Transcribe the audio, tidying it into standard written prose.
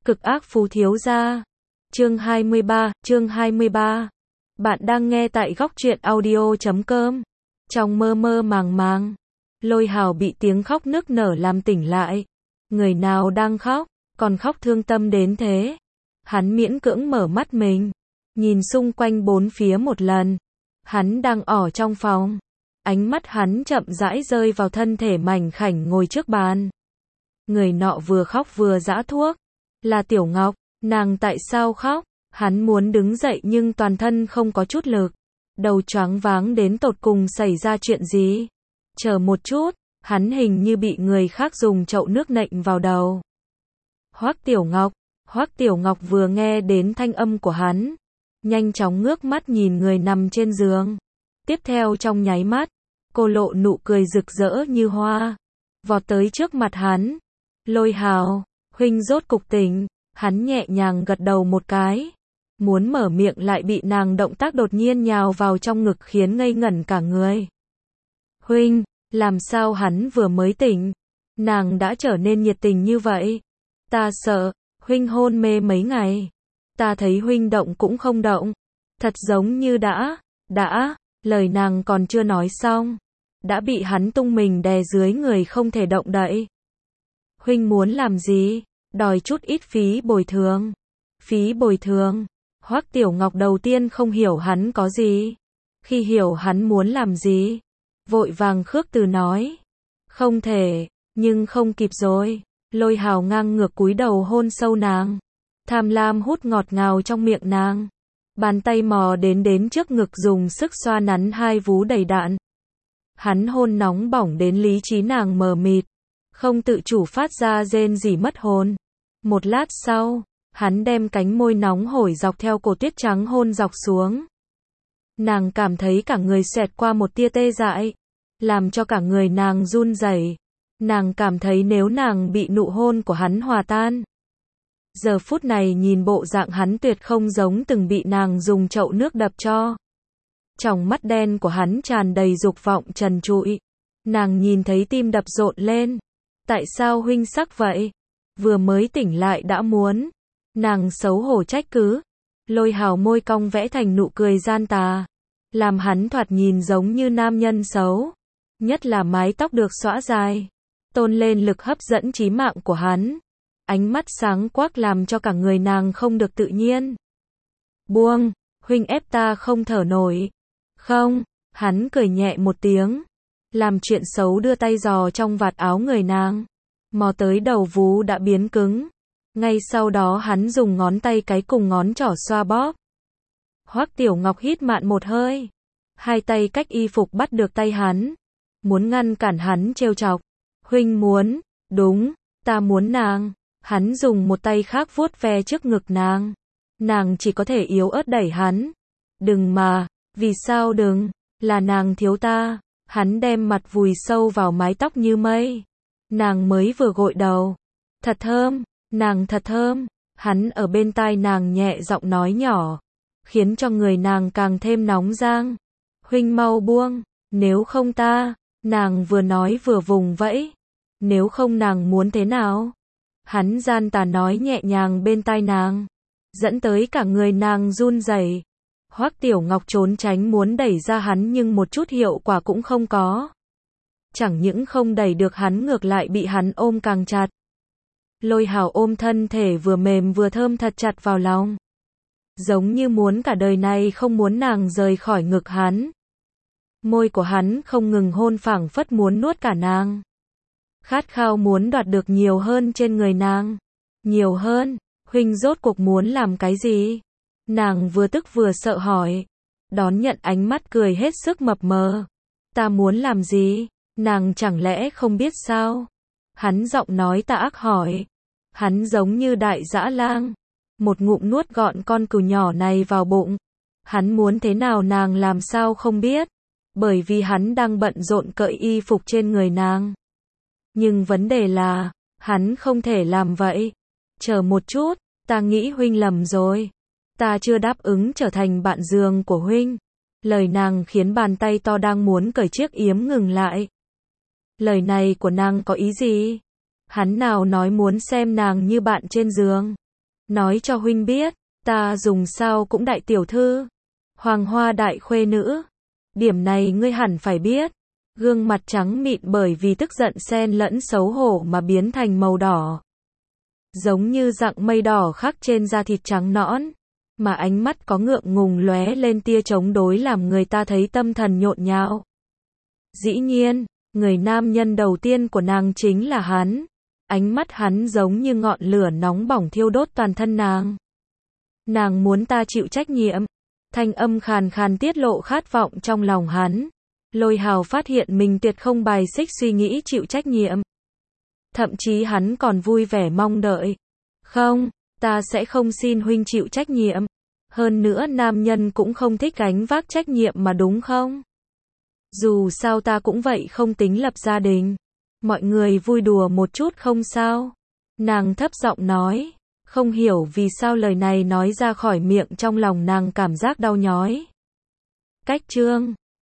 Cực ác phú thiếu gia. Chương 23. Bạn đang nghe tại góc truyện audio.com. Trong mơ mơ màng màng, Lôi Hào bị tiếng khóc nức nở làm tỉnh lại. Người nào đang khóc, còn khóc thương tâm đến thế. Hắn miễn cưỡng mở mắt mình, nhìn xung quanh bốn phía một lần. Hắn đang ở trong phòng. Ánh mắt hắn chậm rãi rơi vào thân thể mảnh khảnh ngồi trước bàn. Người nọ vừa khóc vừa giã thuốc. Là Tiểu Ngọc. Nàng tại sao khóc? Hắn muốn đứng dậy nhưng toàn thân không có chút lực. Đầu choáng váng đến tột cùng xảy ra chuyện gì? Chờ một chút, hắn hình như bị người khác dùng chậu nước nện vào đầu. Hoắc Tiểu Ngọc vừa nghe đến thanh âm của hắn, nhanh chóng ngước mắt nhìn người nằm trên giường. Tiếp theo trong nháy mắt, cô lộ nụ cười rực rỡ như hoa, vọt tới trước mặt hắn. Lôi Hào, huynh rốt cục tỉnh. Hắn nhẹ nhàng gật đầu một cái, muốn mở miệng lại bị nàng động tác đột nhiên nhào vào trong ngực khiến ngây ngẩn cả người. Huynh, làm sao hắn vừa mới tỉnh, nàng đã trở nên nhiệt tình như vậy? Ta sợ, huynh hôn mê mấy ngày. Ta thấy huynh động cũng không động. Thật giống như lời nàng còn chưa nói xong, đã bị hắn tung mình đè dưới người không thể động đậy. Huynh muốn làm gì? Đòi chút ít phí bồi thường. Phí bồi thường? Hoắc Tiểu Ngọc đầu tiên không hiểu hắn có gì. Khi hiểu hắn muốn làm gì, vội vàng khước từ nói. Không thể, nhưng không kịp rồi. Lôi Hào ngang ngược cúi đầu hôn sâu nàng. Tham lam hút ngọt ngào trong miệng nàng. Bàn tay mò đến trước ngực dùng sức xoa nắn hai vú đầy đạn. Hắn hôn nóng bỏng đến lý trí nàng mờ mịt, không tự chủ phát ra rên rỉ mất hồn. Một lát sau, hắn đem cánh môi nóng hổi dọc theo cổ tuyết trắng hôn dọc xuống. Nàng cảm thấy cả người xẹt qua một tia tê dại, làm cho cả người nàng run rẩy. Nàng cảm thấy nếu nàng bị nụ hôn của hắn hòa tan. Giờ phút này nhìn bộ dạng hắn tuyệt không giống từng bị nàng dùng chậu nước đập cho. Tròng mắt đen của hắn tràn đầy dục vọng trần trụi. Nàng nhìn thấy tim đập rộn lên. Tại sao huynh sắc vậy? Vừa mới tỉnh lại đã muốn. Nàng xấu hổ trách cứ. Lôi Hào môi cong vẽ thành nụ cười gian tà, làm hắn thoạt nhìn giống như nam nhân xấu. Nhất là mái tóc được xõa dài, tôn lên lực hấp dẫn chí mạng của hắn. Ánh mắt sáng quắc làm cho cả người nàng không được tự nhiên. Buông, huynh ép ta không thở nổi. Không, hắn cười nhẹ một tiếng, làm chuyện xấu đưa tay giò trong vạt áo người nàng. Mò tới đầu vú đã biến cứng. Ngay sau đó hắn dùng ngón tay cái cùng ngón trỏ xoa bóp. Hoắc Tiểu Ngọc hít mạn một hơi. Hai tay cách y phục bắt được tay hắn, muốn ngăn cản hắn trêu chọc. Huynh muốn? Đúng, ta muốn nàng. Hắn dùng một tay khác vuốt ve trước ngực nàng. Nàng chỉ có thể yếu ớt đẩy hắn. Đừng mà, vì sao đừng, là nàng thiếu ta. Hắn đem mặt vùi sâu vào mái tóc như mây. Nàng mới vừa gội đầu. Thật thơm, nàng thật thơm. Hắn ở bên tai nàng nhẹ giọng nói nhỏ, khiến cho người nàng càng thêm nóng rang. Huynh mau buông, nếu không ta, nàng vừa nói vừa vùng vẫy. Nếu không nàng muốn thế nào? Hắn gian tà nói nhẹ nhàng bên tai nàng, dẫn tới cả người nàng run rẩy. Hoắc Tiểu Ngọc trốn tránh muốn đẩy ra hắn nhưng một chút hiệu quả cũng không có. Chẳng những không đẩy được hắn ngược lại bị hắn ôm càng chặt. Lôi Hào ôm thân thể vừa mềm vừa thơm thật chặt vào lòng. Giống như muốn cả đời này không muốn nàng rời khỏi ngực hắn. Môi của hắn không ngừng hôn phảng phất muốn nuốt cả nàng. Khát khao muốn đoạt được nhiều hơn trên người nàng. Nhiều hơn, huynh rốt cuộc muốn làm cái gì? Nàng vừa tức vừa sợ hỏi. Đón nhận ánh mắt cười hết sức mập mờ. Ta muốn làm gì? Nàng chẳng lẽ không biết sao? Hắn giọng nói tà ác hỏi. Hắn giống như đại dã lang, một ngụm nuốt gọn con cừu nhỏ này vào bụng. Hắn muốn thế nào nàng làm sao không biết, bởi vì hắn đang bận rộn cởi y phục trên người nàng. Nhưng vấn đề là, hắn không thể làm vậy. Chờ một chút, ta nghĩ huynh lầm rồi. Ta chưa đáp ứng trở thành bạn giường của huynh. Lời nàng khiến bàn tay to đang muốn cởi chiếc yếm ngừng lại. Lời này của nàng có ý gì? Hắn nào nói muốn xem nàng như bạn trên giường. Nói cho huynh biết, ta dùng sao cũng đại tiểu thư, hoàng hoa đại khuê nữ. Điểm này ngươi hẳn phải biết. Gương mặt trắng mịn bởi vì tức giận xen lẫn xấu hổ mà biến thành màu đỏ. Giống như dạng mây đỏ khắc trên da thịt trắng nõn. Mà ánh mắt có ngượng ngùng lóe lên tia chống đối làm người ta thấy tâm thần nhộn nhạo. Dĩ nhiên, người nam nhân đầu tiên của nàng chính là hắn. Ánh mắt hắn giống như ngọn lửa nóng bỏng thiêu đốt toàn thân nàng. Nàng muốn ta chịu trách nhiệm. Thanh âm khàn khàn tiết lộ khát vọng trong lòng hắn. Lôi Hào phát hiện mình tuyệt không bài xích suy nghĩ chịu trách nhiệm. Thậm chí hắn còn vui vẻ mong đợi. Không, ta sẽ không xin huynh chịu trách nhiệm. Hơn nữa nam nhân cũng không thích gánh vác trách nhiệm mà đúng không? Dù sao ta cũng vậy không tính lập gia đình. Mọi người vui đùa một chút không sao. Nàng thấp giọng nói. Không hiểu vì sao lời này nói ra khỏi miệng trong lòng nàng cảm giác đau nhói. Cách chương